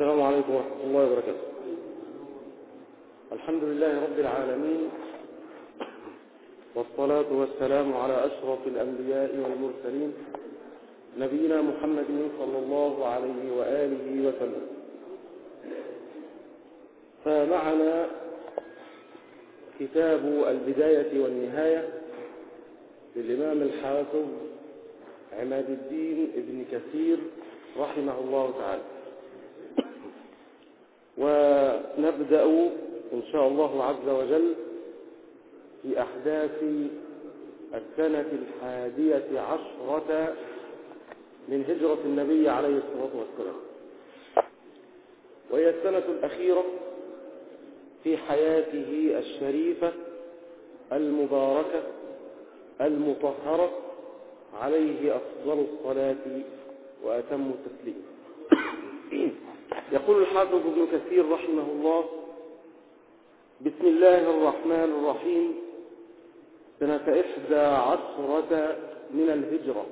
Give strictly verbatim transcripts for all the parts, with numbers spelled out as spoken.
السلام عليكم ورحمة الله وبركاته. الحمد لله رب العالمين، والصلاة والسلام على أشرف الأنبياء والمرسلين نبينا محمد صلى الله عليه وآله وسلم. فمعنا كتاب البداية والنهاية للإمام الحافظ عماد الدين ابن كثير رحمه الله تعالى، ونبدأ إن شاء الله عز وجل في أحداث السنة الحادية عشرة من هجرة النبي عليه الصلاة والسلام، وهي السنة الأخيرة في حياته الشريفة المباركة المطهرة، عليه أفضل الصلاة وأتم التسليم. يقول الحافظ ابن كثير رحمه الله: بسم الله الرحمن الرحيم. سنة إحدى عشرة من الهجرة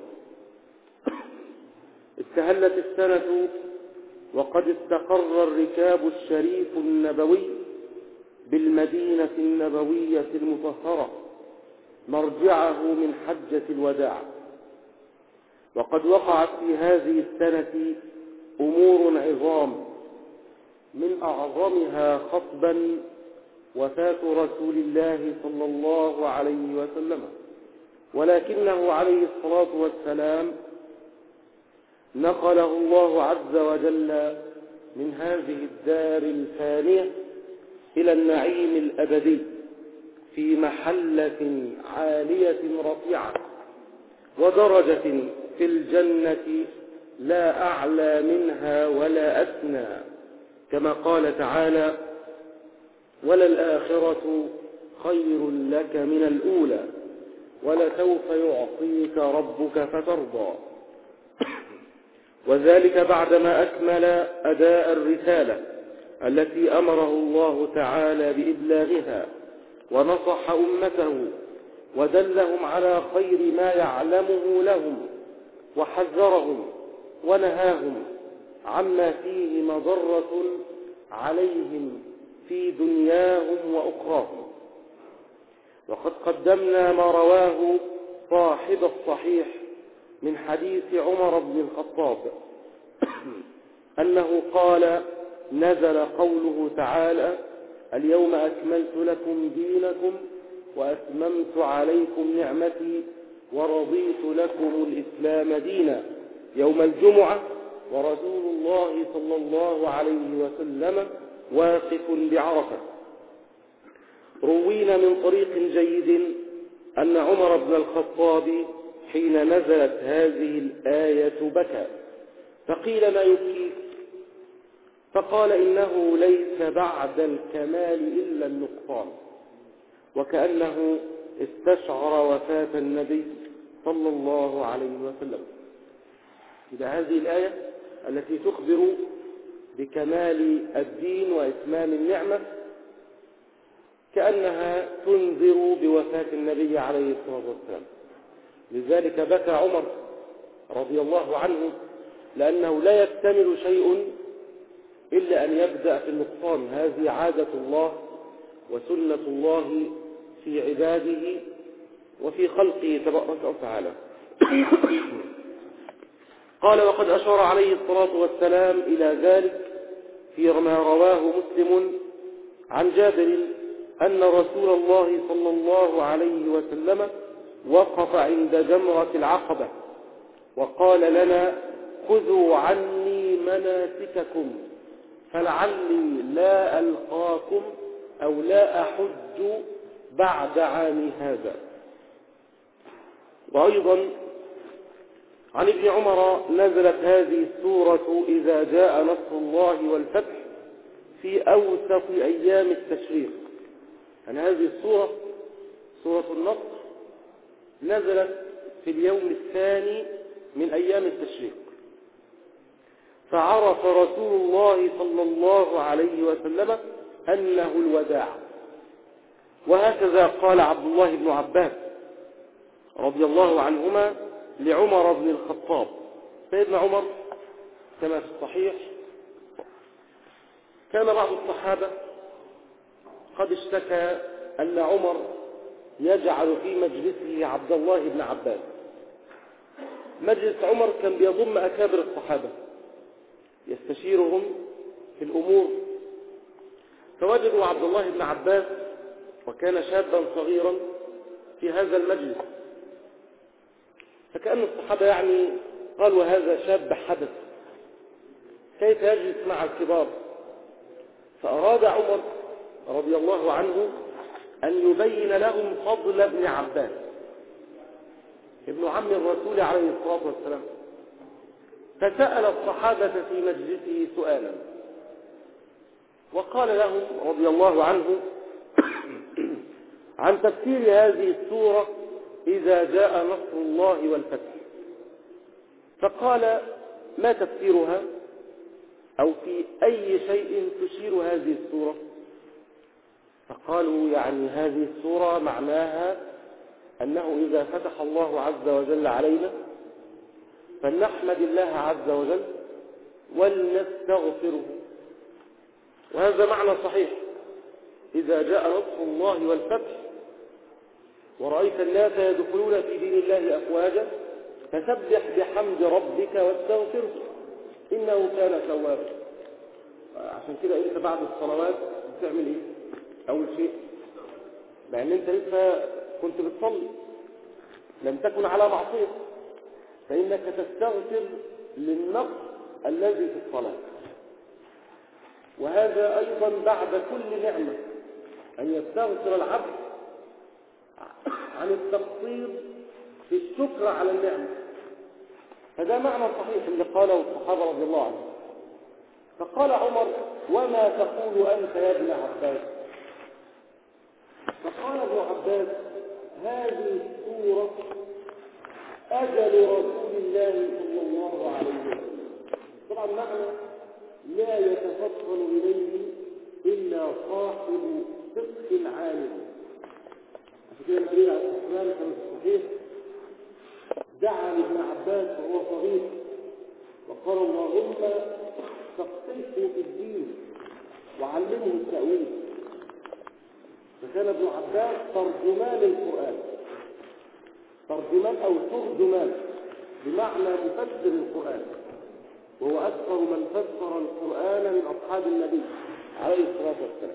استهلت السنة، وقد استقر الركاب الشريف النبوي بالمدينة النبوية المطهرة مرجعه من حجة الوداع. وقد وقعت في هذه السنة أمور عظام، من أعظمها خطبا وفاة رسول الله صلى الله عليه وسلم، ولكنه عليه الصلاة والسلام نقله الله عز وجل من هذه الدار الفانية إلى النعيم الأبدي في محلة عالية رفيعة ودرجة في الجنة لا أعلى منها ولا أدنى، كما قال تعالى: وللآخرة خير لك من الأولى ولسوف يعطيك ربك فترضى. وذلك بعدما أكمل أداء الرسالة التي أمره الله تعالى بإبلاغها، ونصح أمته ودلهم على خير ما يعلمه لهم، وحذرهم ونهاهم عما فيه مضرة عليهم في دنياهم وأخراهم. وقد قدمنا ما رواه صاحب الصحيح من حديث عمر بن الخطاب أنه قال: نزل قوله تعالى: اليوم أكملت لكم دينكم وأتممت عليكم نعمتي ورضيت لكم الإسلام دينا، يوم الجمعة، ورسول الله صلى الله عليه وسلم واقف بعرفة. روينا من طريق جيد أن عمر بن الخطاب حين نزلت هذه الآية بكى، فقيل: ما يبكيك؟ فقال: إنه ليس بعد الكمال إلا النقصان، وكأنه استشعر وفاة النبي صلى الله عليه وسلم. إذا هذه الآية التي تخبر بكمال الدين وإتمام النعمة كأنها تنذر بوفاة النبي عليه الصلاة والسلام. لذلك بكى عمر رضي الله عنه، لأنه لا يكتمل شيء إلا أن يبدأ في النقصان. هذه عادة الله وسنة الله في عباده وفي خلقه تبارك وتعالى. قال: وقد أشار عليه الصلاة والسلام إلى ذلك في ما رواه مسلم عن جابر أن رسول الله صلى الله عليه وسلم وقف عند جمرة العقبة وقال لنا: خذوا عني مناسككم فلعلي لا ألقاكم أو لا أحج بعد عامي هذا. وأيضا عن ابن عمر نزلت هذه السورة إذا جاء نصر الله والفتح في أوسط أيام التشريق. يعني هذه السورة سورة النصر نزلت في اليوم الثاني من أيام التشريق، فعرف رسول الله صلى الله عليه وسلم أنه الوداع. وهكذا قال عبد الله بن عباس رضي الله عنهما لعمر بن الخطاب. سيدنا عمر كما في الصحيح كان بعض الصحابة قد اشتكى أن عمر يجعل في مجلسه عبد الله بن عباس. مجلس عمر كان بيضم أكابر الصحابة يستشيرهم في الأمور، فوجدوا عبد الله بن عباس وكان شابا صغيرا في هذا المجلس، فكأن الصحابة يعني قالوا هذا شاب حدث كيف يجلس مع الكبار. فأراد عمر رضي الله عنه أن يبين لهم فضل ابن عباس ابن عم الرسول عليه الصلاة والسلام، فسأل الصحابة في مجلسه سؤالا وقال لهم رضي الله عنه عن تفسير هذه السورة إذا جاء نصر الله والفتح. فقال: ما تفسيرها؟ أو في أي شيء تشير هذه السورة؟ فقالوا: يعني هذه السورة معناها أنه إذا فتح الله عز وجل علينا فلنحمد الله عز وجل ولنستغفره. وهذا معنى صحيح. إذا جاء نصر الله والفتح ورأيت الناس يدخلون في دين الله أفواجا فسبح بحمد ربك واستغفره إنه كان توابا. عشان كده أنت بعد الصلوات بتعمل إيه؟ أول شيء، لأن أنت لسه كنت بتصلي لم تكن على معصية، فإنك تستغفر للنقص الذي في الصلاة. وهذا أيضا بعد كل نعمة أن يستغفر العبد عن التقصير في الشكر على النعمة. فده معنى صحيح اللي قاله الصحابة رضي الله عنهم. فقال عمر: وما تقول أنت يا ابن عباس؟ فقال ابن عباس: هذه السورة أجل رسول الله صلى الله عليه وسلم. طبعا معنى لا يتفطن إليه إلا صاحب فقه عالم. عشان كده النبي عليه الصلاة والسلام كان الصحيح دعا لابن عباس وهو صغير وقال: اللهم فقهه في الدين وعلمه التأويل. فكان ابن عباس ترجمان القرآن، ترجمان أو ترجمان بمعنى مفسر القرآن، وهو أكثر من فسر القرآن من أصحاب النبي عليه الصلاة والسلام.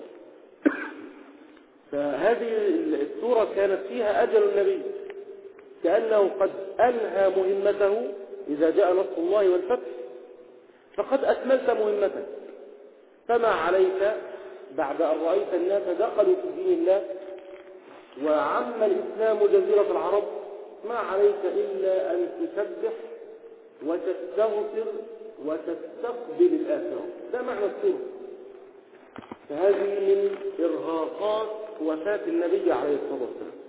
فهذه السورة كانت فيها أجل النبي، كأنه قد أنهى مهمته إذا جاء نصر الله والفتح، فقد أكملت مهمتك، فما عليك بعد أن رأيت الناس دخلوا في دين الله وعم الإسلام جزيرة العرب، ما عليك إلا أن تسبح وتستغفر وتستقبل الآخرة. ده معنى السورة. فهذه من إرهاقات وفاة النبي عليه الصلاة والسلام.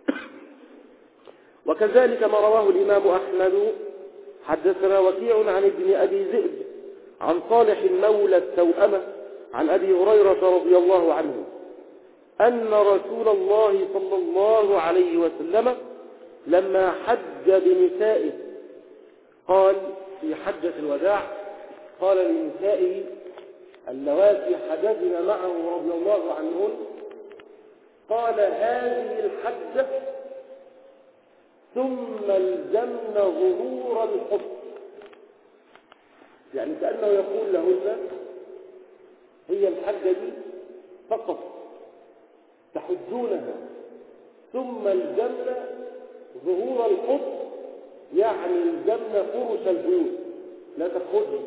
وكذلك ما رواه الإمام أحمد حدثنا وكيع عن ابن أبي ذئب عن صالح مولى التوأمة عن أبي هريرة رضي الله عنه أن رسول الله صلى الله عليه وسلم لما حج بنسائه قال في حجة الوداع، قال لنسائه اللواتي حججن معه رضي الله عنهن، قال: هذه الحجة ثم الزمن ظهور الحب. يعني كأنه يقول لهن هي الحجة دي فقط تحجونها، ثم الزمن ظهور الحب، يعني الزمن فرش البيوت لا تخرج.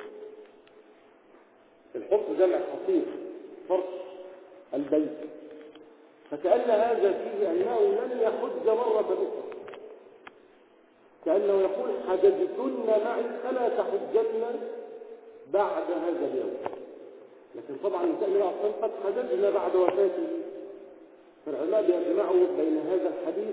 الحب جمع حصير، فرش البيت. فكأن هذا فيه أنه لن يحج مرة أخرى، كأنه يقول: حججتن معي فلا تحججن بعد هذا اليوم. لكن طبعا النساء النبي عليه الصلاة والسلام قد حججن بعد وفاته. فالعلماء يجمعوا بين هذا الحديث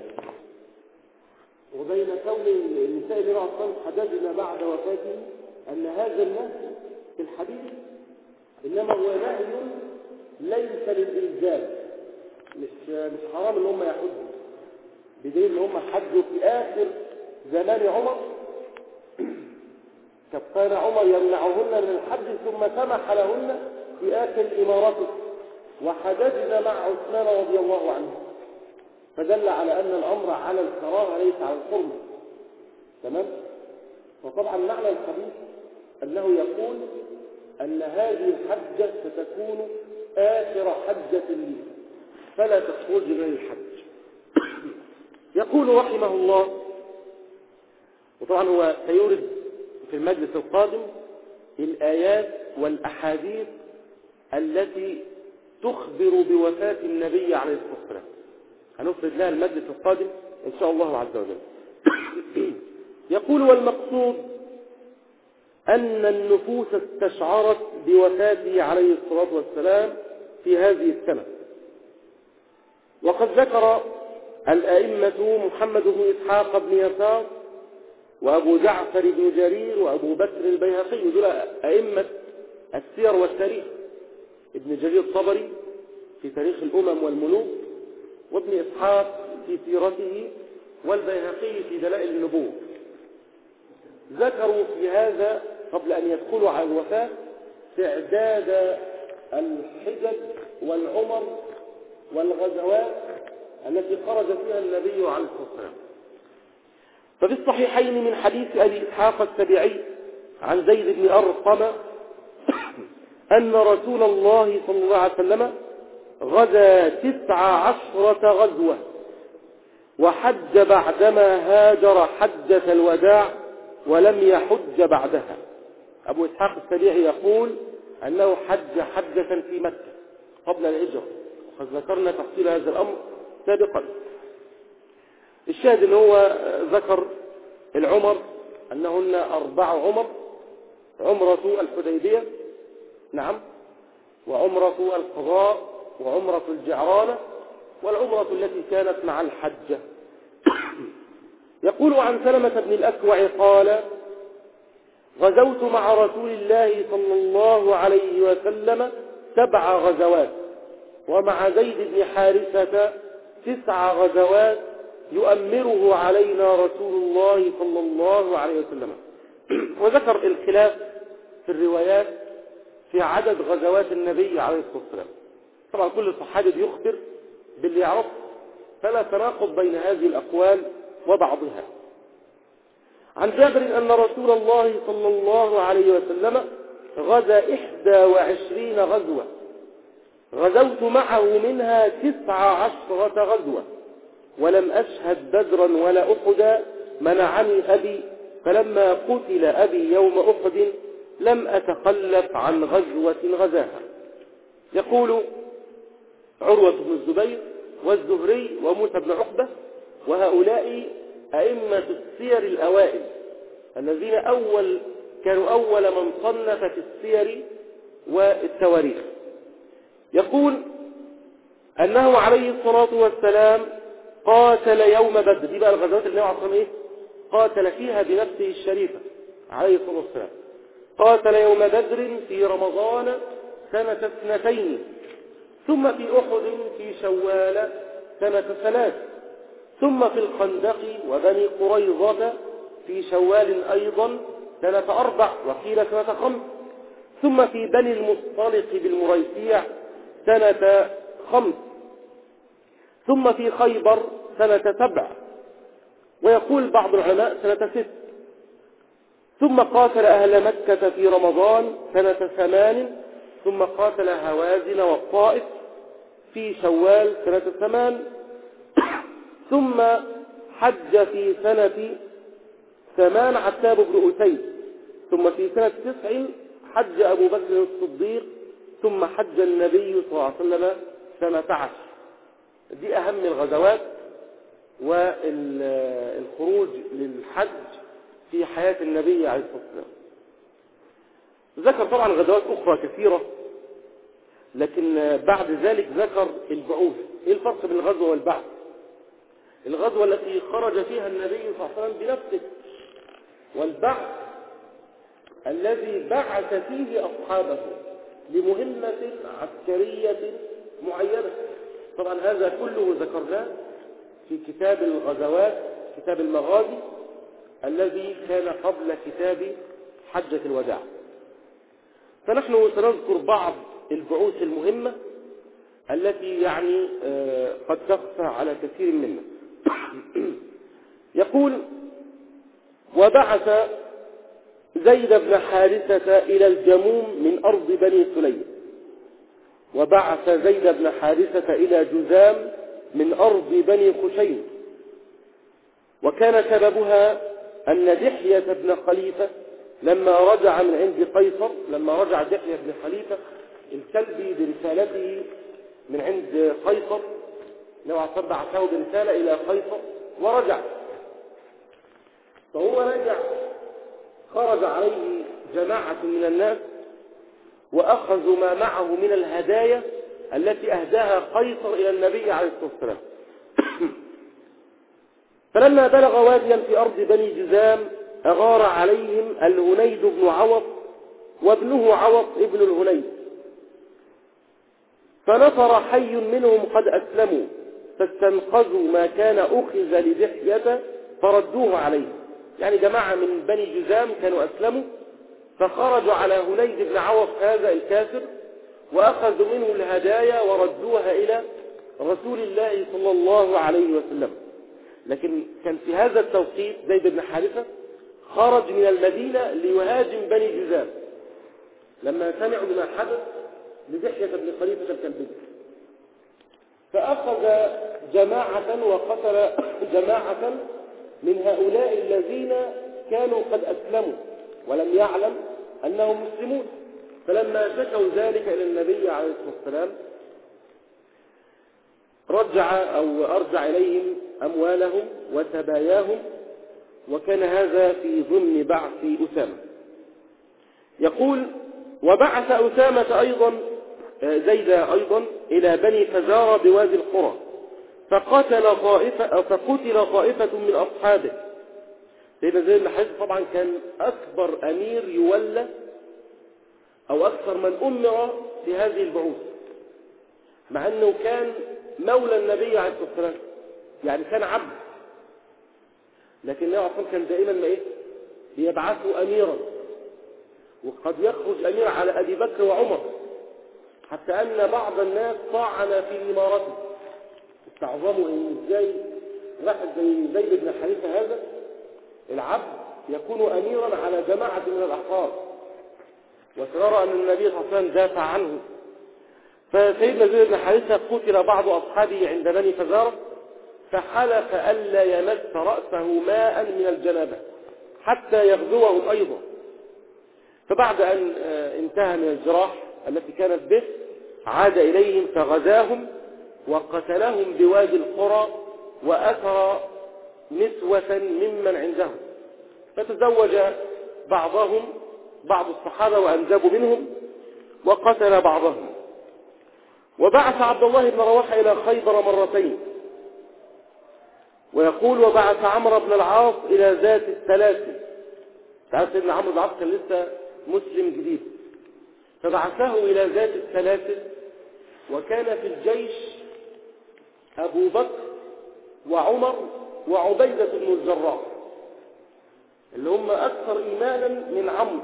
وبين كون النساء النبي عليه الصلاة والسلام حججن بعد وفاته أن هذا النهي في الحديث إنما هو نهي ليس للإلزام، مش مش حرام ان هم يحجوا، بدليل ان هم حجوا في آخر زمان عمر. كان عمر يمنعهن من الحج ثم سمح لهن في آخر إمارته وحدثنا مع عثمان رضي الله عنه، فدل على أن الأمر على الكراهة ليس على الحرمة. تمام؟ وطبعا معنى الحديث أنه يقول أن هذه الحجة ستكون آخر حجة لي فلا تخرج من الحج. يقول رحمه الله، وطبعا هو سيورد في المجلس القادم الآيات والأحاديث التي تخبر بوفاة النبي عليه الصلاة والسلام، هنفرد لها المجلس القادم إن شاء الله عز وجل. يقول والمقصود أن النفوس استشعرت بوفاته عليه الصلاة والسلام في هذه السنة. وقد ذكر الأئمة محمد بن إسحاق بن يسار وأبو جعفر بن جرير وأبو بكر البيهقي، دول أئمة السير والتاريخ، ابن جرير الطبري في تاريخ الأمم والملوك، وابن إسحاق في سيرته، والبيهقي في دلائل النبوة. ذكروا في هذا قبل أن يدخلوا على الوفاة تعداد الحجج والعمر والغزوات التي خرج فيها النبي عليه الصلاة والسلام. ففي الصحيحين من حديث أبي إسحاق السبيعي عن زيد بن أرقم أن رسول الله صلى الله عليه وسلم غزا تسع عشرة غزوة وحج بعدما هاجر حجة الوداع ولم يحج بعدها. أبو إسحاق السبيعي يقول أنه حج حجة في مكة قبل الهجرة، وقد ذكرنا تفصيل هذا الأمر سابقا. الشاهد أنه هو ذكر العمر أنهن أربع عمر: عمرة الحديبية، نعم، وعمرة القضاء، وعمرة الجعرانة، والعمرة التي كانت مع الحجة. يقول عن سلمة بن الأكوع قال: غزوت مع رسول الله صلى الله عليه وسلم سبع غزوات، ومع زيد بن حارثة تسع غزوات يؤمره علينا رسول الله صلى الله عليه وسلم. وذكر الخلاف في الروايات في عدد غزوات النبي عليه الصلاة والسلام. طبعا كل صحابي بيخبر باللي يعرف، فلا تناقض بين هذه الأقوال وبعضها. عن جابر أن رسول الله صلى الله عليه وسلم غزا إحدى وعشرين غزوة، غزوت معه منها تسع عشرة غزوة، ولم أشهد بدرا ولا أحدا، منعني أبي، فلما قتل أبي يوم أحد لم أتخلف عن غزوة غزاها. يقول عروة بن الزبير والزهري وموسى بن عقبة، وهؤلاء أئمة السير الأوائل الذين أول كانوا أول من صنف في السير والتواريخ. يقول أنه عليه الصلاة والسلام قاتل يوم بدر. دي بقى الغزوات اللي نوع إيه؟ قاتل فيها بنفسه الشريفة عليه الصلاة والسلام. قاتل يوم بدر في رمضان سنة اثنتين، ثم في أحد في شوال سنة ثلاث، ثم في الخندق وبني قريظة في شوال أيضا سنة أربع، وقيل سنة خمس، ثم في بني المصطلق بالمريسيع سنة خمس، ثم في خيبر سنة سبع، ويقول بعض العلماء سنة ست، ثم قاتل أهل مكة في رمضان سنة ثمان، ثم قاتل هوازن والطائف في شوال سنة ثمان، ثم حج في سنة ثمان عتاب بن أسيد، ثم في سنة تسع حج أبو بكر الصديق، ثم حج النبي صلى الله عليه وسلم سنة عشر. دي أهم الغزوات والخروج للحج في حياة النبي عليه الصلاة والسلام. ذكر طبعا غزوات أخرى كثيرة، لكن بعد ذلك ذكر البعوث. إيه الفرق بين الغزوة والبعث؟ الغزوة التي خرج فيها النبي صلى الله عليه وسلم بنفسه، والبعث الذي بعث فيه أصحابه لمهمة عسكرية معينة. طبعا هذا كله ذكرناه في كتاب الغزوات، كتاب المغازي الذي كان قبل كتاب حجة الوداع. فنحن سنذكر بعض البعوث المهمة التي يعني قد تخفى على كثير منا. يقول: وبعث زيد بن حارثة إلى الجموم من أرض بني سليم، وبعث زيد بن حارثة إلى جذام من أرض بني خشيم. وكان سببها أن دحية بن خليفة لما رجع من عند قيصر، لما رجع دحية بن خليفة الكلبي برسالته من عند قيصر، نوع صدع عساه برسالة إلى قيصر ورجع، فهو رجع خرج عليه جماعة من الناس وأخذوا ما معه من الهدايا التي أهداها قيصر إلى النبي عليه الصلاة والسلام. فلما بلغ واديا في أرض بني جذام أغار عليهم الهنيد بن عوض وابنه عوض ابن الهنيد، فنفر حي منهم قد أسلموا، فاستنقذوا ما كان أخذ لدحية فردوه عليه. يعني جماعة من بني جذام كانوا أسلموا، فخرجوا على هنيد بن عوض هذا الكافر وأخذوا منه الهدايا وردوها إلى رسول الله صلى الله عليه وسلم. لكن كان في هذا التوقيت زيد بن حارثة خرج من المدينة ليهاجم بني جذام لما سمعوا بما حدث لدحية بن خليفة الكلبي، فأخذ جماعة وقتل جماعة من هؤلاء الذين كانوا قد أسلموا ولم يعلم أنهم مسلمون. فلما شكوا ذلك إلى النبي عليه الصلاة والسلام رجع أو أرجع إليهم أموالهم وسباياهم، وكان هذا في ضمن بعث أسامة. يقول: وبعث أسامة أيضا زيد أيضا إلى بني فزارة بوادي القرى، فقتل طائفة فقتل طائفة من أصحابه. سيدنا زيد بن حارثة طبعا كان أكبر أمير يولى أو أكثر من أمر في هذه البعوث، مع أنه كان مولى النبي عليه الصلاة والسلام، يعني كان عبد، لكن النبي عليه الصلاة والسلام كان دائما ما إيه بيبعثه أميرا، وقد يخرج أمير على أبي بكر وعمر، حتى أن بعض الناس طعن في إمارته، استعظموا إن إزاي واحد زي زيد بن حارثة هذا العبد يكون أميرا على جماعة من الأحرار، وترى أن النبي صلى الله عليه وسلم دافع عنه. فسيدنا زيد بن حارثة قتل بعض أصحابه عند بني فزارة، فحلف ألا يمس رأسه ماء من الجنابة حتى يغزوهم أيضا. فبعد أن انتهى من الجراح التي كانت به عاد إليهم فغزاهم وقتلهم بوادي القرى، وأثر نسوة ممن عندهم، فتزوج بعضهم بعض الصحابة وأنجبوا منهم وقتل بعضهم. وبعث عبد الله بن رواحة إلى خيبر مرتين. ويقول: وبعث عمرو بن العاص إلى ذات السلاسل. تعرف سيدنا عمرو بن العاص كان لسه مسلم جديد، فبعثه إلى ذات السلاسل، وكان في الجيش أبو بكر وعمر وعبيدة بن الجراح اللي هم أكثر إيمانا من عمرو.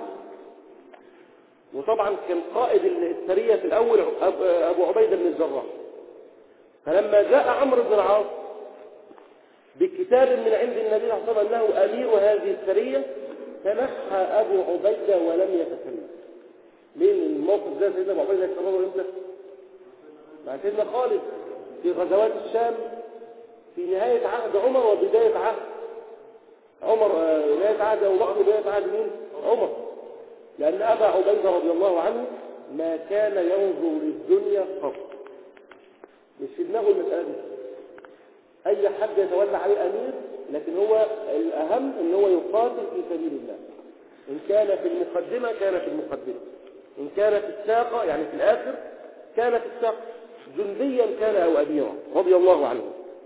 وطبعا كان قائد السرية في الأول أبو عبيدة بن الجراح. فلما جاء عمرو بن العاص بكتاب من عند النبي صلى الله عليه وسلم أنه أمير هذه السرية، تنحى أبو عبيدة ولم يتكلم. ليه؟ الموقف ده سيدنا أبو عبيدة يتكرره امتى؟ مع سيدنا خالد في غزوات الشام في نهاية عهد عمر وبداية عهد عمر، نهاية عهد أبو بكر وبداية عهد مين؟ عمر. لأن أبا عبيدة رضي الله عنه ما كان ينظر للدنيا قط، مش في دماغه المسألة دي. أي حد يتولى عليه أمير، لكن هو الأهم إن هو يقاتل في سبيل الله. إن كان في المقدمة كان في المقدمة، إن كان في الساقة يعني في الآخر كان في الساقة، جنديا كان أو أميرا رضي الله عنه.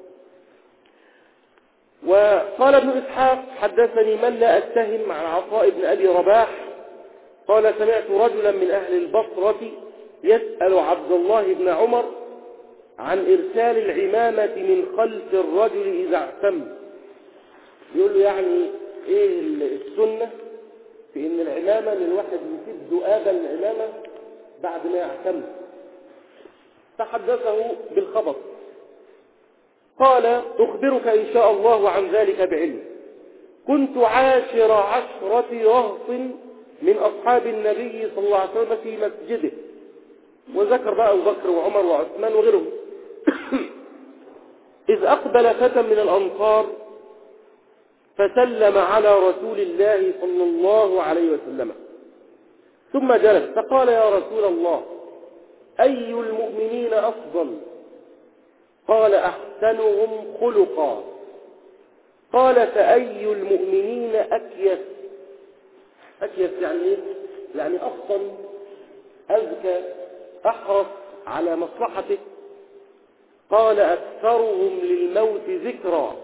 وقال ابن إسحاق: حدثني من لا أتهم عن عطاء بن أبي رباح قال: سمعت رجلا من أهل البصرة يسأل عبد الله بن عمر عن إرسال العمامة من خلف الرجل إذا اعتم. يقول له يعني إيه السنة في إن العمامة للواحد يسد آبا العمامة بعد ما يعتم، فحدثه بالخبر. قال: أخبرك إن شاء الله عن ذلك بعلم. كنت عاشر عشرة رهط من أصحاب النبي صلى الله عليه وسلم في مسجده، وذكر بقى أبو بكر وعمر وعثمان وغيرهم. إذ أقبل فتى من الأنصار فسلم على رسول الله صلى الله عليه وسلم، ثم جلس فقال: يا رسول الله، أي المؤمنين أفضل؟ قال: أحسنهم خلقا. قال: فأي المؤمنين أكيس؟ أكيس يعني إيه؟ يعني أفضل، أذكى، أحرص على مصلحته. قال: أكثرهم للموت ذكرا،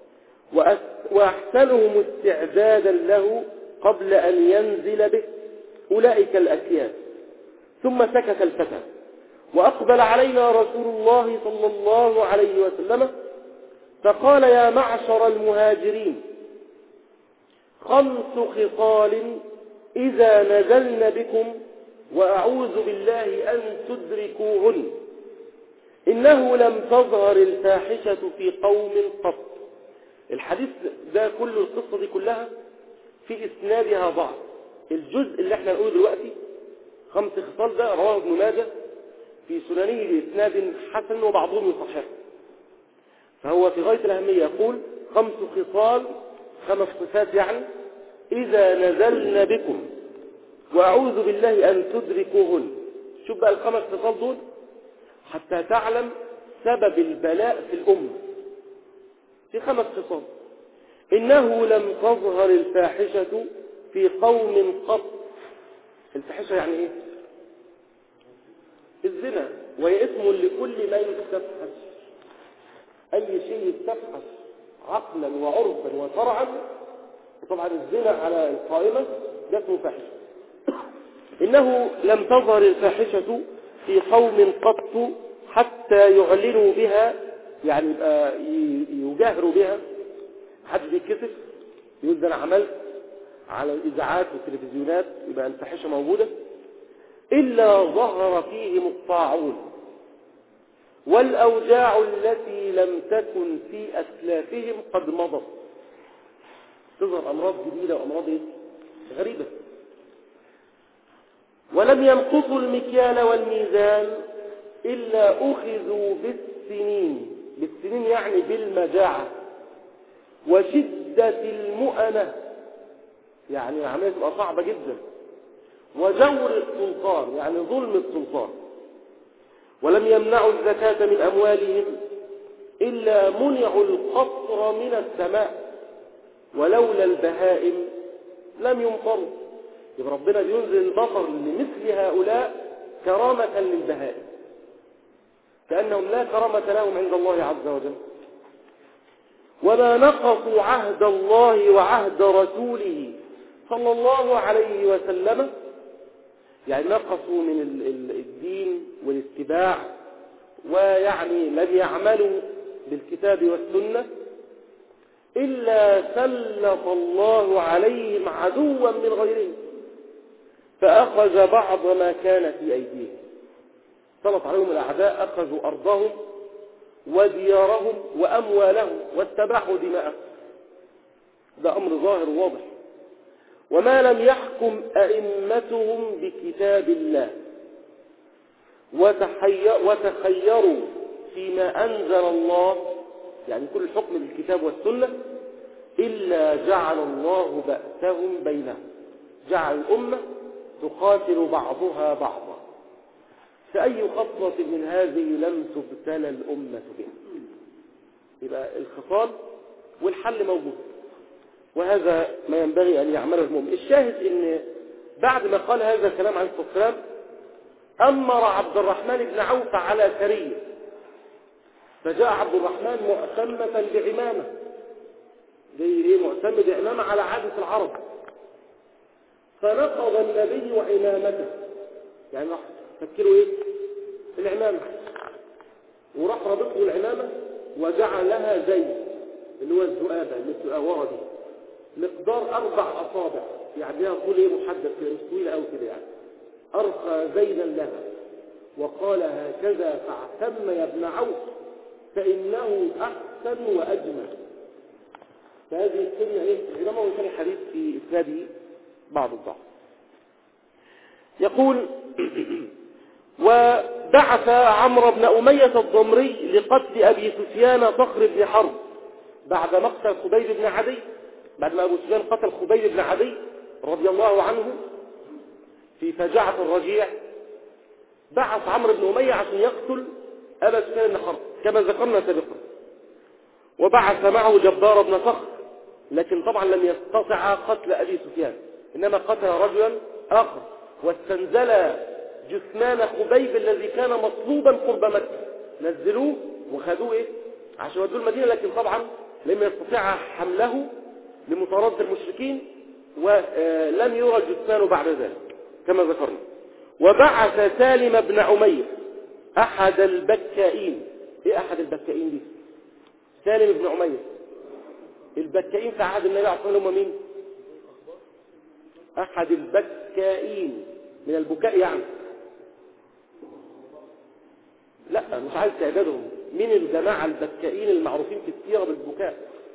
وأحسنهم استعدادا له قبل أن ينزل به، أولئك الأكياس. ثم سكت الفتى، وأقبل علينا رسول الله صلى الله عليه وسلم فقال: يا معشر المهاجرين، خمس خصال إذا نزلن بكم وأعوذ بالله أن تدركوهن. إنه لم تظهر الفاحشة في قوم قط. الحديث ده كله، القصة دي كلها في إسنادها ضعف. الجزء اللي احنا نقوله دلوقتي خمس خصال ده رواه ابن ماجه في سننه بإسناد حسن وبعضهم يصححه، فهو في غاية الأهمية. يقول: خمس خصال، خمس صفات يعني، إذا نزلن بكم وأعوذ بالله أن تدركوهن. شوف بقى الخمس خصال دول حتى تعلم سبب البلاء في الأمة. في خمس خصال: إنه لم تظهر الفاحشة في قوم قط. الفاحشة يعني إيه؟ الزنا، وهي اسم لكل ما يستفحش. أي شيء يستفحش عقلا وعرفا وشرعا، وطبعا الزنا على القائمة ده اسمه فاحشة. إنه لم تظهر الفاحشة في قوم قط حتى يعلنوا بها، يعني يبقى يجاهروا بها. حد بيتكسف يقول ده أنا عملت على الإذاعات والتلفزيونات، يبقى الفاحشة موجودة. إلا ظهر فيهم الطاعون والأوجاع التي لم تكن في أسلافهم قد مضت. تظهر أمراض جديدة وأمراض غريبة. ولم ينقصوا المكيال والميزان إلا أخذوا بالسنين. بالسنين يعني بالمجاعة وشدة المؤنة، يعني العملية تبقى صعبة جدا، وجور السلطان يعني ظلم السلطان. ولم يمنعوا الزكاة من أموالهم إلا منعوا القطر من السماء، ولولا البهائم لم يمطروا. يبقى ربنا بينزل المطر لمثل هؤلاء كرامة للبهائم، كأنهم لا كرامة لهم عند الله عز وجل. وما نقضوا عهد الله وعهد رسوله صلى الله عليه وسلم، يعني نقصوا من الدين والاتباع، ويعني لم يعملوا بالكتاب والسنة، إلا سلط الله عليهم عدوا من غيرهم فأخذ بعض ما كان في أيديهم. سلط عليهم الأعداء، أخذوا أرضهم وديارهم وأموالهم واتبعوا دماءهم. ده أمر ظاهر واضح. وما لم يحكم أئمتهم بكتاب الله وتخيروا فيما أنزل الله، يعني كل الحكم بالكتاب والسنة، إلا جعل الله بأسهم بينهم، جعل الأمة تقاتل بعضها بعضا. فأي خطوة من هذه لم تبتلى الأمة بها. يبقى الخصال والحل موجود، وهذا ما ينبغي أن يعمله المؤمن. الشاهد أن بعد ما قال هذا الكلام عليه الصلاة والسلام، أمر عبد الرحمن بن عوف على سرية، فجاء عبد الرحمن مؤتمة بعمامة، زي ايه مؤتمة بعمامة على عادة العرب. فنقض النبي عمامته، يعني راح فكروا ايه العمامة، وراح ربطه العمامة وجعل لها زي اللي هو الذؤابة اللي بتبقى ورا دي، مقدار أربع أصابع، يعني لها طول ايه محدد كده، مش طويلة أوي كده يعني. أرخى زينا لها وقال هكذا فاعتم يا ابن عوف فإنه أحسن وأجمل. فهذه السنة إيه؟ إنما هو كان حديث في إسناده بعض الضعف. يقول وبعث عمرو بن أمية الضمري لقتل أبي سفيان صخر بن حرب بعد مقتل خبيب بن عدي، بعد ما أبو سفيان قتل خبيب بن عدي رضي الله عنه في فجاعة الرجيع، بعث عمرو بن أمية عشان يقتل أبا سفيان بن حرب كما ذكرنا سابقا، وبعث معه جبار بن صخر، لكن طبعا لم يستطع قتل أبي سفيان، إنما قتل رجلا آخر واستنزل جثمان خبيب الذي كان مصلوبا قرب مكة، نزلوه وخذوه إيه؟ عشان ودوه المدينة، لكن طبعا لم يستطيع حمله لمطاردة المشركين ولم يرى جثمانه بعد ذلك كما ذكرنا. وبعث سالم بن عمير أحد البكائين. إيه أحد البكائين دي؟ سالم بن عمير. البكائين في عهد النبي عليه الصلاة والسلام هم مين؟ أحد البكائين من البكاء يعني، لا مش عايز تعدادهم، من الجماعة البكائين المعروفين في السيرة بالبكاء.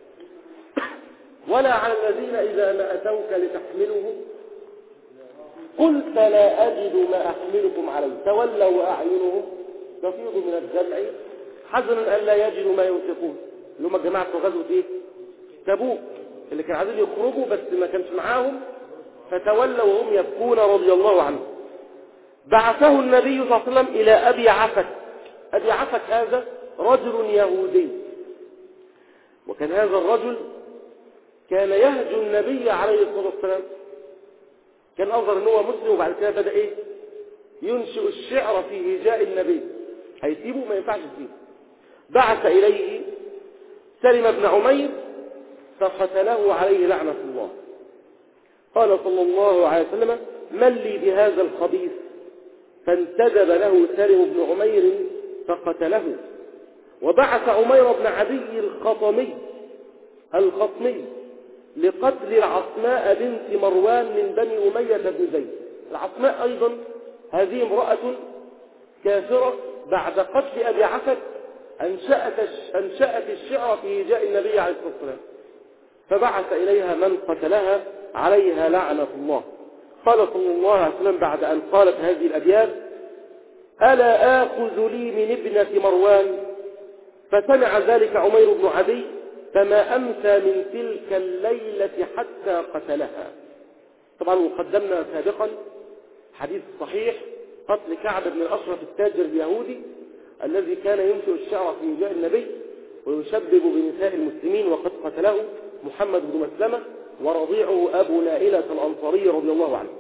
ولا على الذين إذا ما أتوك لتحملهم قلت لا أجد ما أحملكم عليه تولوا وأعينهم تفيض من الدمع حزنا أن لا يجدوا ما ينفقون، اللي هم الجماعة في غزوة إيه؟ تبوك، اللي كانوا عايزين يخرجوا بس ما كانش معاهم فتولوا وهم يبكون رضي الله عنهم. بعثه النبي صلى الله عليه وسلم إلى أبي عفك. أبي عفك هذا رجل يهودي، وكان هذا الرجل كان يهجو النبي عليه الصلاة والسلام، كان أظهر أنه مسلم وبعد كده بدأ إيه؟ ينشئ الشعر في هجاء النبي، هيسيبه ما ينفعش يسيبه. بعث إليه سلم بن عمير فقتله عليه لعنة الله. قال صلى الله عليه وسلم من لي بهذا الخبيث؟ فانتدب له سلم بن عمير فقتله. وبعث عمير بن عدي الخطمي الخطمي لقتل العصماء بنت مروان من بني أمية بن زيد. العصماء أيضا هذه امرأة كافرة بعد قتل أبي عفك أنشأت, أنشأت الشعر في هجاء النبي عليه الصلاة والسلام، فبعث إليها من قتلها عليها لعنة الله. قال صلى الله عليه وسلم بعد أن قالت هذه الأبيات ألا آخذ لي من ابنة مروان؟ فسمع ذلك عمير بن عدي فما أمسى من تلك الليلة حتى قتلها. طبعا وقدمنا سابقا حديث صحيح قتل كعب بن الأشرف التاجر اليهودي الذي كان ينشئ الشعر في هجاء النبي ويشبب بنساء المسلمين، وقد قتله محمد بن مسلمة ورضيعه أبو نائلة الأنصاري رضي الله عنه.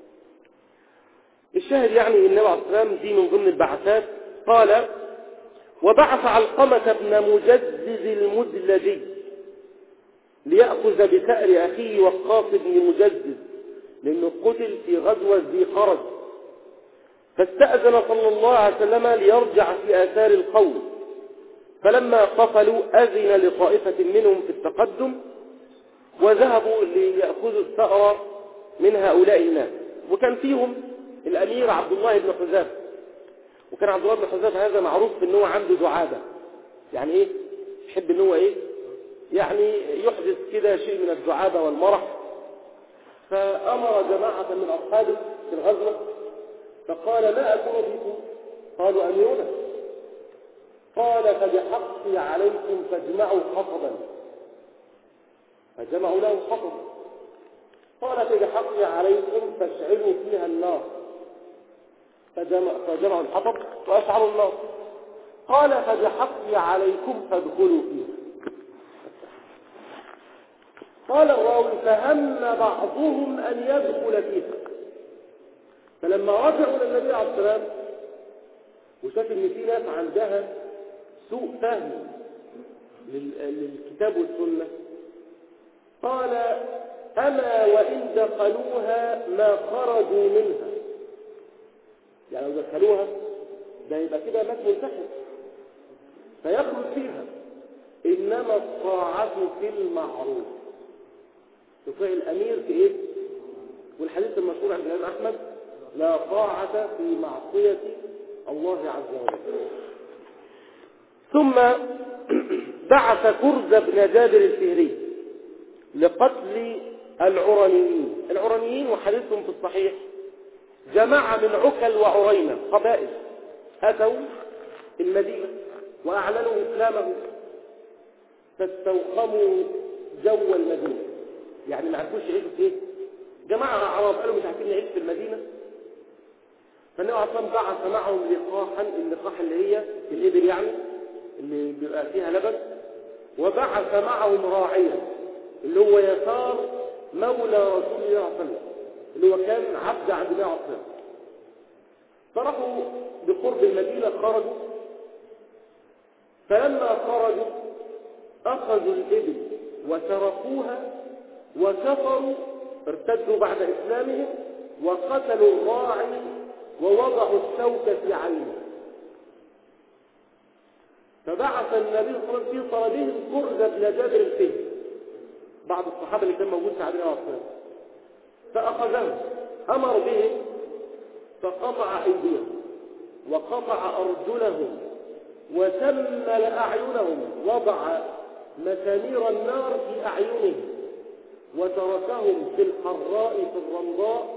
الشاهد يعني النبي عليه الصلاة والسلام دي من ضمن البعثات. قال وبعث علقمة بن مجزز المدلجي ليأخذ بثأر أخيه وقاص بن مجزز لأنه قتل في غزوة ذي قرد، فاستأذن صلى الله عليه وسلم ليرجع في آثار القوم، فلما قفلوا أذن لطائفة منهم في التقدم وذهبوا ليأخذوا الثأر من هؤلاء الناس، وكان فيهم الأمير عبد الله بن حذافة. وكان عبد الله بن حذافة هذا معروف أنه عنده دعابة، يعني إيه؟ يحب أنه إيه؟ يعني يحدث كده شيء من الدعابة والمرح. فأمر جماعة من أصحابه في الغزوة فقال ما أكون فيكم؟ قالوا أميرنا. قال فبحقي عليكم فاجمعوا حطبا، فجمعوا له حطب. قال فبحقي عليكم فاشعلوا فيها النار، فجمع فجمعوا الحطب وأشعلوا النار. قال فبحقي عليكم فادخلوا فيها. قال الراوي فهم بعضهم أن يدخل فيها، فلما رجعوا إلى النبي عليه الصلاة والسلام وشاف إن في ناس عندها سوء فهم للكتاب والسنة قال أما وإن دخلوها ما خرجوا منها، يعني لو دخلوها ده يبقى كده مات منتحر فيخرج فيها، إنما الطاعة في المعروف، تطيع الأمير في إيه؟ والحديث المشهور عند الإمام أحمد لا طاعة في معصية الله عز وجل. ثم بعث كرز بن جابر الفهري لقتل العرنيين. العرنيين وحديثهم في الصحيح جماعة من عكل وعرينة قبائل أتوا المدينة وأعلنوا إسلامهم، فاستوخموا جو المدينة، يعني ما عرفوش يعيشوا في ايه؟ جماعة أعراب قالوا مش عارفين نعيش في المدينة. فالنبي عليه الصلاة والسلام بعث معهم لقاحا، اللقاح اللي هي الإبل يعني اللي بيبقى فيها لبن، وبعث معهم راعيا اللي هو يسار مولى رسول الله صلى الله عليه وسلم اللي هو كان عبد عبد الله عصام. طرحوا بقرب المدينة، خرجوا، فلما خرجوا أخذوا الإبل وتركوها وكفروا، ارتدوا بعد إسلامهم وقتلوا الراعي ووضعوا الشوك في عينه. فبعث النبي صلى الله عليه وسلم في طلبهم كرز بن جابر الفهري، بعض الصحابة اللي كان موجود في عبد الله عصام، فأخذهم أمر بهم فقطع أيديهم وقطع أرجلهم وسمل أعينهم، وضع مسامير النار في أعينهم وتركهم في الحراء في الرمضاء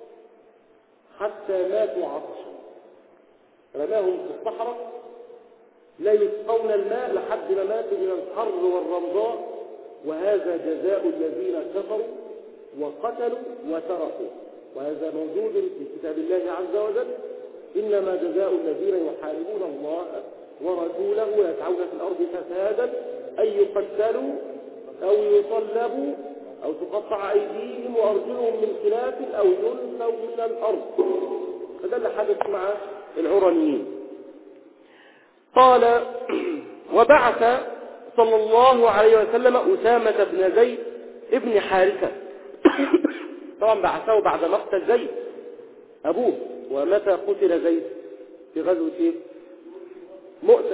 حتى ماتوا عطشا. رماهم في الصحراء لا يسقون الماء لحد ما ماتوا من الحر والرمضاء. وهذا جزاء الذين كفروا وقتلوا وتركوا، وهذا موجود في كتاب الله عز وجل: إنما جزاء الذين يحاربون الله ورسوله ويسعون في الأرض فسادا أن يقتلوا أو يصلبوا أو تقطع أيديهم وأرجلهم من خلاف أو ينفوا من الأرض. فده اللي حدث مع العرنيين. قال: وبعث صلى الله عليه وسلم أسامة بن زيد ابن حارثة طبعا بعثه بعد مقتل زيد أبوه. ومتى قتل زيد؟ في غزوة إيه؟ مؤتة.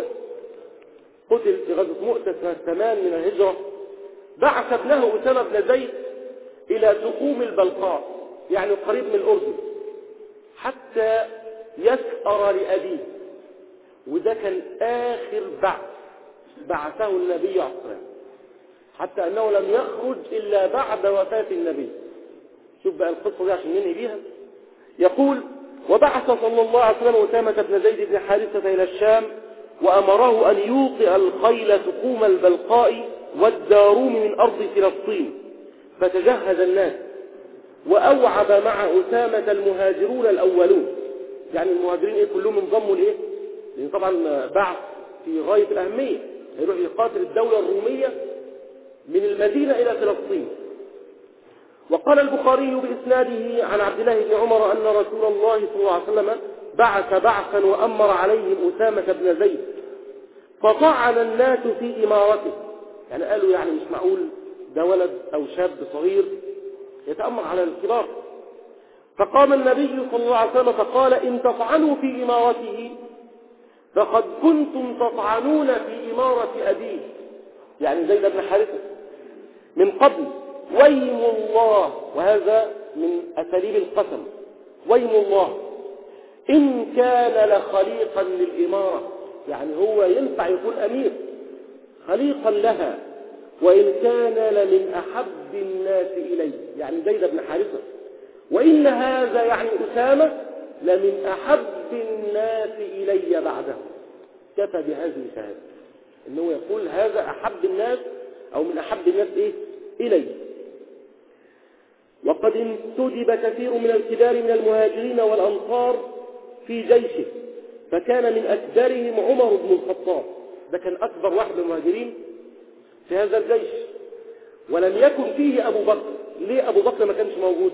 قتل في غزوة مؤتة سنة ثمان من الهجرة. بعث ابنه أسامة بن زيد إلى سقوم البلقاء، يعني قريب من الأردن، حتى يسأر لأبيه. وده كان آخر بعث بعثه النبي عليه الصلاة والسلام، حتى أنه لم يخرج إلا بعد وفاة النبي. شوف بقى القصة دي عشان ننهي بيها. يقول: وبعث صلى الله عليه وسلم أسامة بن زيد بن حارثة إلى الشام، وأمره أن يوطئ الخيل سقوم البلقاء والداروم من أرض فلسطين. فتجهز الناس، وأوعب مع أسامة المهاجرون الأولون. يعني المهاجرين إيه؟ كلهم انضموا لإيه؟ لأن طبعا بعث في غاية الأهمية، هيروح يقاتل الدولة الرومية من المدينة إلى فلسطين. وقال البخاري بإسناده عن عبد الله بن عمر أن رسول الله صلى الله عليه وسلم بعث بعثا وأمر عليهم أسامة بن زيد، فطعن الناس في إمارته. يعني قالوا يعني مش معقول ده ولد أو شاب صغير يتأمر على الكبار. فقام النبي صلى الله عليه وسلم فقال: إن تطعنوا في إمارته فقد كنتم تطعنون في إمارة أبيه، يعني زيد بن حارثة، من قبل. ويم الله، وهذا من أساليب القسم، ويم الله إن كان لخليقا للإمارة، يعني هو ينفع يكون أمير خليقا لها، وإن كان لمن أحب الناس إلي، يعني زيد بن حارثة، وإن هذا يعني أسامة لمن أحب الناس إلي بعده. كفى بهذه شهادة إنه يقول هذا أحب الناس أو من أحب الناس إيه؟ إلي. وقد انتدب كثير من الكبار من المهاجرين والأنصار في جيشه، فكان من أكبرهم عمر بن الخطاب. ده كان أكبر واحد من المهاجرين في هذا الجيش، ولم يكن فيه أبو بكر. ليه أبو بكر ما كانش موجود؟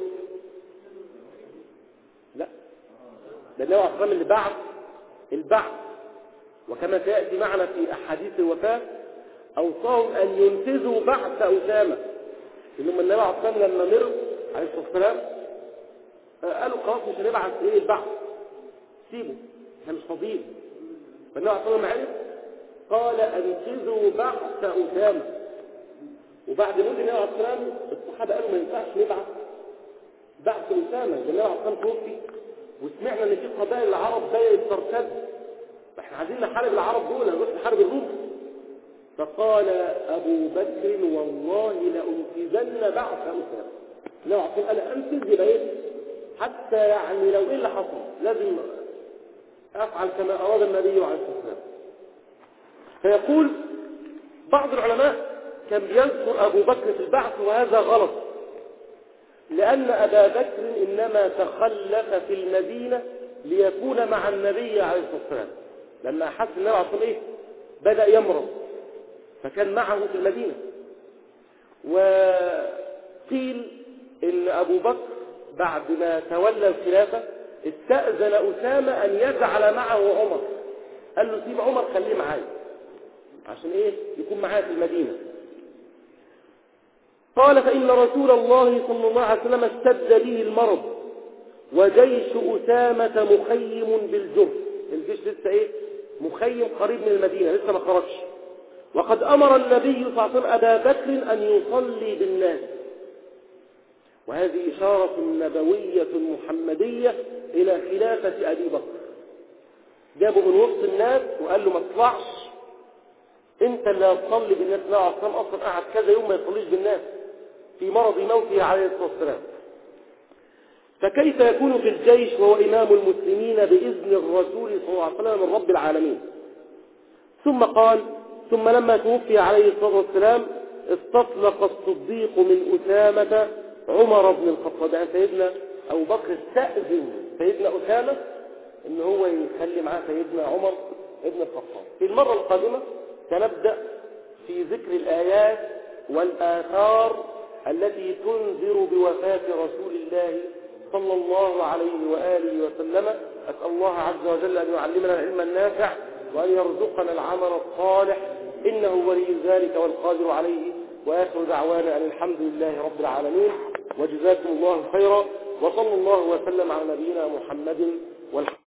لا، ده النبي عليه الصلاة والسلام اللي بعث البعث. وكما سيأتي معنا في أحاديث الوفاة أوصاهم أن ينفذوا بعث أسامة. إنما النبي عليه الصلاة والسلام لما مر عليه الصلاة والسلام قالوا خلاص مش هنبعث إيه البعث، سيبه احنا مش فاضيين. فالنبي عليه الصلاة والسلام عرف قال: أنفذوا بعث أسامة. وبعد موت النبي عليه الصلاة والسلام الصحابة قالوا ما ينفعش نبعث بعث أسامة، النبي عليه الصلاة والسلام توفي وسمعنا ان في قبائل العرب بدأت ترتد، احنا عايزين نحارب العرب دول، هنروح نحارب الروم. فقال ابو بكر والله لأنفذن بعث أسامة. لو عشان انا انفذ يبقى ايه؟ حتى يعني لو ايه اللي حصل لازم افعل كما اراد النبي عليه الصلاه والسلام. فيقول بعض العلماء كان بيذكر ابو بكر في البعث، وهذا غلط، لان ابا بكر انما تخلف في المدينه ليكون مع النبي عليه الصلاه والسلام، لما احس النبي عليه الصلاه والسلام بدا يمرض فكان معه في المدينه. وقيل ان ابو بكر بعد ما تولى الخلافه استأذن أسامة أن يجعل معه عمر، قال له سيب عمر خليه معايا عشان ايه؟ يكون معايا في المدينة. قال فإن رسول الله صلى الله عليه وسلم اشتد به المرض وجيش أسامة مخيم بالجرف، الجيش لسه ايه؟ مخيم قريب من المدينة لسه ما خرجش. وقد أمر النبي صلى الله عليه وسلم أبا بكر أن يصلي بالناس، وهذه إشارة نبوية محمدية إلى خلافة أبي بكر. جابوا من وسط الناس وقال له ما تطلعش انت اللي هتصلي بالناس. لا عصام اصلا قعد كذا يوم ما يصليش بالناس في مرض موته عليه الصلاه والسلام. فكيف يكون في الجيش وهو امام المسلمين باذن الرسول صلى الله عليه وسلم من رب العالمين؟ ثم قال ثم لما توفي عليه الصلاه والسلام استطلق الصديق من اسامه عمر بن الخطاب. يعني سيدنا ابو بكر استاذن سيدنا اسامه ان هو يخلي معاه سيدنا عمر ابن الخطاب. في المره القادمه سنبدأ في ذكر الآيات والآثار التي تنذر بوفاة رسول الله صلى الله عليه وآله وسلم. أسأل الله عز وجل أن يعلمنا العلم النافع وأن يرزقنا العمل الصالح، إنه ولي ذلك والقادر عليه. وآخر دعوانا أن الحمد لله رب العالمين، وجزاكم الله خيرا، وصلى الله وسلم على نبينا محمد والحمد